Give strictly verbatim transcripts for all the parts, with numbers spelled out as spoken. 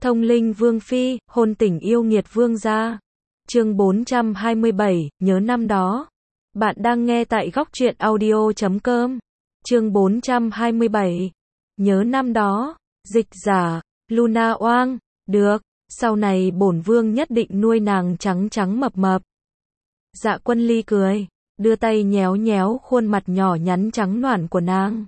Thông linh vương phi, hôn tình yêu nghiệt vương gia. Chương bốn trăm hai mươi bảy, nhớ năm đó. Bạn đang nghe tại góc truyện audio chấm com. Chương bốn trăm hai mươi bảy, nhớ năm đó. Dịch giả, Luna oang, được, sau này bổn vương nhất định nuôi nàng trắng trắng mập mập. Dạ Quân Ly cười, đưa tay nhéo nhéo khuôn mặt nhỏ nhắn trắng nõn của nàng.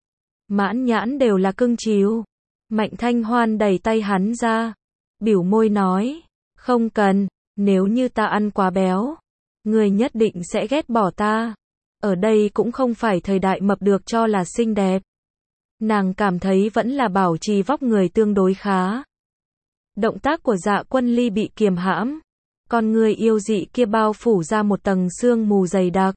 Mãn nhãn đều là cưng chiều. Mạnh Thanh Hoan đẩy tay hắn ra, biểu môi nói, không cần, nếu như ta ăn quá béo, người nhất định sẽ ghét bỏ ta. Ở đây cũng không phải thời đại mập được cho là xinh đẹp. Nàng cảm thấy vẫn là bảo trì vóc người tương đối khá. Động tác của Dạ Quân Ly bị kiềm hãm, con người yêu dị kia bao phủ ra một tầng sương mù dày đặc.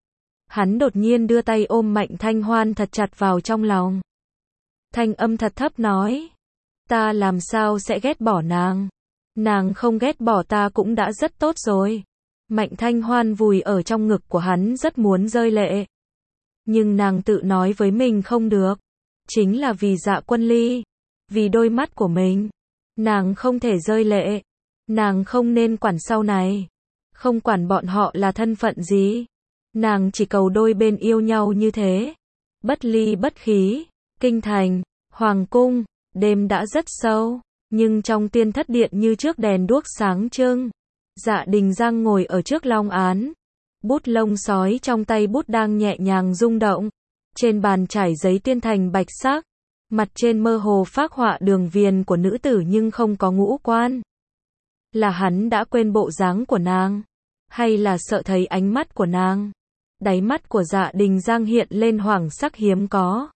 Hắn đột nhiên đưa tay ôm Mạnh Thanh Hoan thật chặt vào trong lòng. Thanh âm thật thấp nói, ta làm sao sẽ ghét bỏ nàng. Nàng không ghét bỏ ta cũng đã rất tốt rồi. Mạnh Thanh Hoan vùi ở trong ngực của hắn rất muốn rơi lệ. Nhưng nàng tự nói với mình không được. Chính là vì Dạ Quân Ly. Vì đôi mắt của mình. Nàng không thể rơi lệ. Nàng không nên quản sau này. Không quản bọn họ là thân phận gì. Nàng chỉ cầu đôi bên yêu nhau như thế. Bất ly bất khí. Kinh thành, hoàng cung, đêm đã rất sâu, nhưng trong tiên thất điện như trước đèn đuốc sáng trưng. Dạ Đình Giang ngồi ở trước long án, bút lông sói trong tay bút đang nhẹ nhàng rung động. Trên bàn trải giấy tiên thành bạch sắc, mặt trên mơ hồ phác họa đường viền của nữ tử nhưng không có ngũ quan. Là hắn đã quên bộ dáng của nàng, hay là sợ thấy ánh mắt của nàng? Đáy mắt của Dạ Đình Giang hiện lên hoàng sắc hiếm có.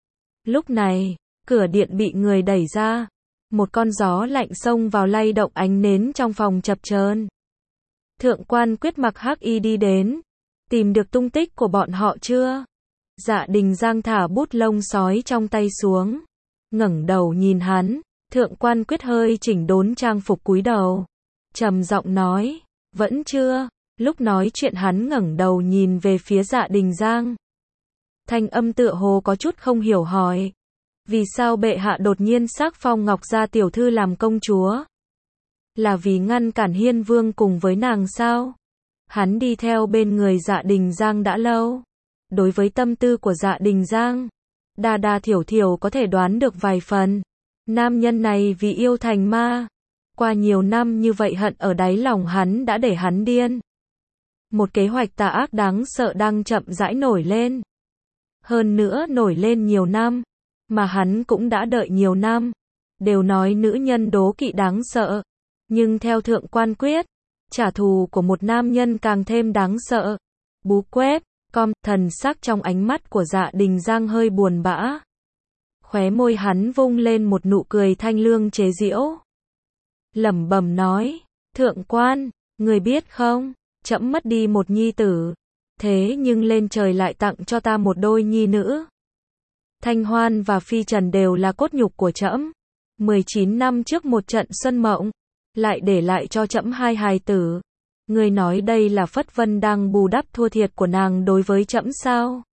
Lúc này, cửa điện bị người đẩy ra. Một con gió lạnh xông vào lay động ánh nến trong phòng chập chờn. Thượng quan Quyết mặc hắc y đi đến. Tìm được tung tích của bọn họ chưa? Dạ Đình Giang thả bút lông sói trong tay xuống. Ngẩng đầu nhìn hắn. Thượng quan Quyết hơi chỉnh đốn trang phục cúi đầu. Trầm giọng nói, vẫn chưa. Lúc nói chuyện hắn ngẩng đầu nhìn về phía Dạ Đình Giang. Thanh âm tựa hồ có chút không hiểu hỏi. Vì sao bệ hạ đột nhiên xác phong Ngọc Gia tiểu thư làm công chúa? Là vì ngăn cản Hiên Vương cùng với nàng sao? Hắn đi theo bên người Dạ Đình Giang đã lâu. Đối với tâm tư của Dạ Đình Giang, đa đa thiểu thiểu có thể đoán được vài phần. Nam nhân này vì yêu thành ma. Qua nhiều năm như vậy hận ở đáy lòng hắn đã để hắn điên. Một kế hoạch tà ác đáng sợ đang chậm rãi nổi lên. Hơn nữa nổi lên nhiều năm, mà hắn cũng đã đợi nhiều năm. Đều nói nữ nhân đố kỵ đáng sợ, nhưng theo Thượng quan Quyết, trả thù của một nam nhân càng thêm đáng sợ. Bú quét, com, thần sắc trong ánh mắt của Dạ Đình Giang hơi buồn bã. Khóe môi hắn vung lên một nụ cười thanh lương chế giễu. Lẩm bẩm nói, Thượng quan, người biết không, trẫm mất đi một nhi tử. Thế nhưng lên trời lại tặng cho ta một đôi nhi nữ. Thanh Hoan và Phi Trần đều là cốt nhục của trẫm. mười chín năm trước một trận xuân mộng, lại để lại cho trẫm hai hài tử. Người nói đây là Phất Vân đang bù đắp thua thiệt của nàng đối với trẫm sao?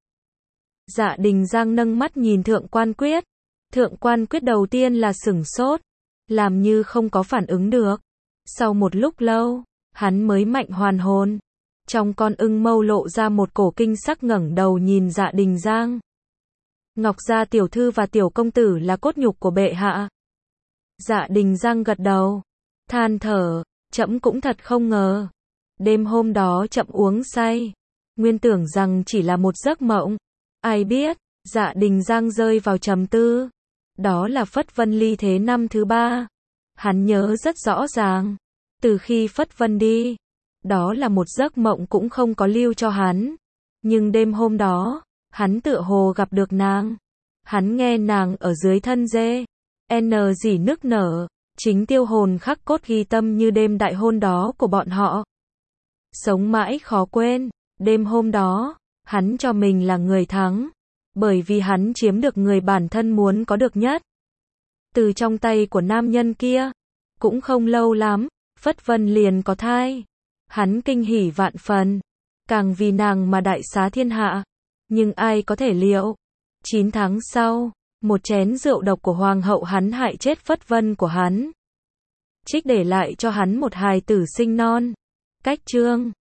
Dạ Đình Giang nâng mắt nhìn Thượng quan Quyết. Thượng quan Quyết đầu tiên là sửng sốt, làm như không có phản ứng được. Sau một lúc lâu, hắn mới mạnh hoàn hồn. Trong con ưng mâu lộ ra một cổ kinh sắc ngẩng đầu nhìn Dạ Đình Giang. Ngọc Gia tiểu thư và tiểu công tử là cốt nhục của bệ hạ. Dạ Đình Giang gật đầu, than thở, trẫm cũng thật không ngờ. Đêm hôm đó trẫm uống say, nguyên tưởng rằng chỉ là một giấc mộng. Ai biết, Dạ Đình Giang rơi vào trầm tư. Đó là Phất Vân ly thế năm thứ ba. Hắn nhớ rất rõ ràng. Từ khi Phất Vân đi, đó là một giấc mộng cũng không có lưu cho hắn. Nhưng đêm hôm đó, hắn tựa hồ gặp được nàng. Hắn nghe nàng ở dưới thân dê. N gì nức nở. Chính tiêu hồn khắc cốt ghi tâm như đêm đại hôn đó của bọn họ. Sống mãi khó quên. Đêm hôm đó, hắn cho mình là người thắng. Bởi vì hắn chiếm được người bản thân muốn có được nhất. Từ trong tay của nam nhân kia. Cũng không lâu lắm, Phất Vân liền có thai. Hắn kinh hỉ vạn phần. Càng vì nàng mà đại xá thiên hạ. Nhưng ai có thể liệu. chín tháng sau, một chén rượu độc của hoàng hậu hắn hại chết Phất Vân của hắn. Trích để lại cho hắn một hài tử sinh non. Cách chương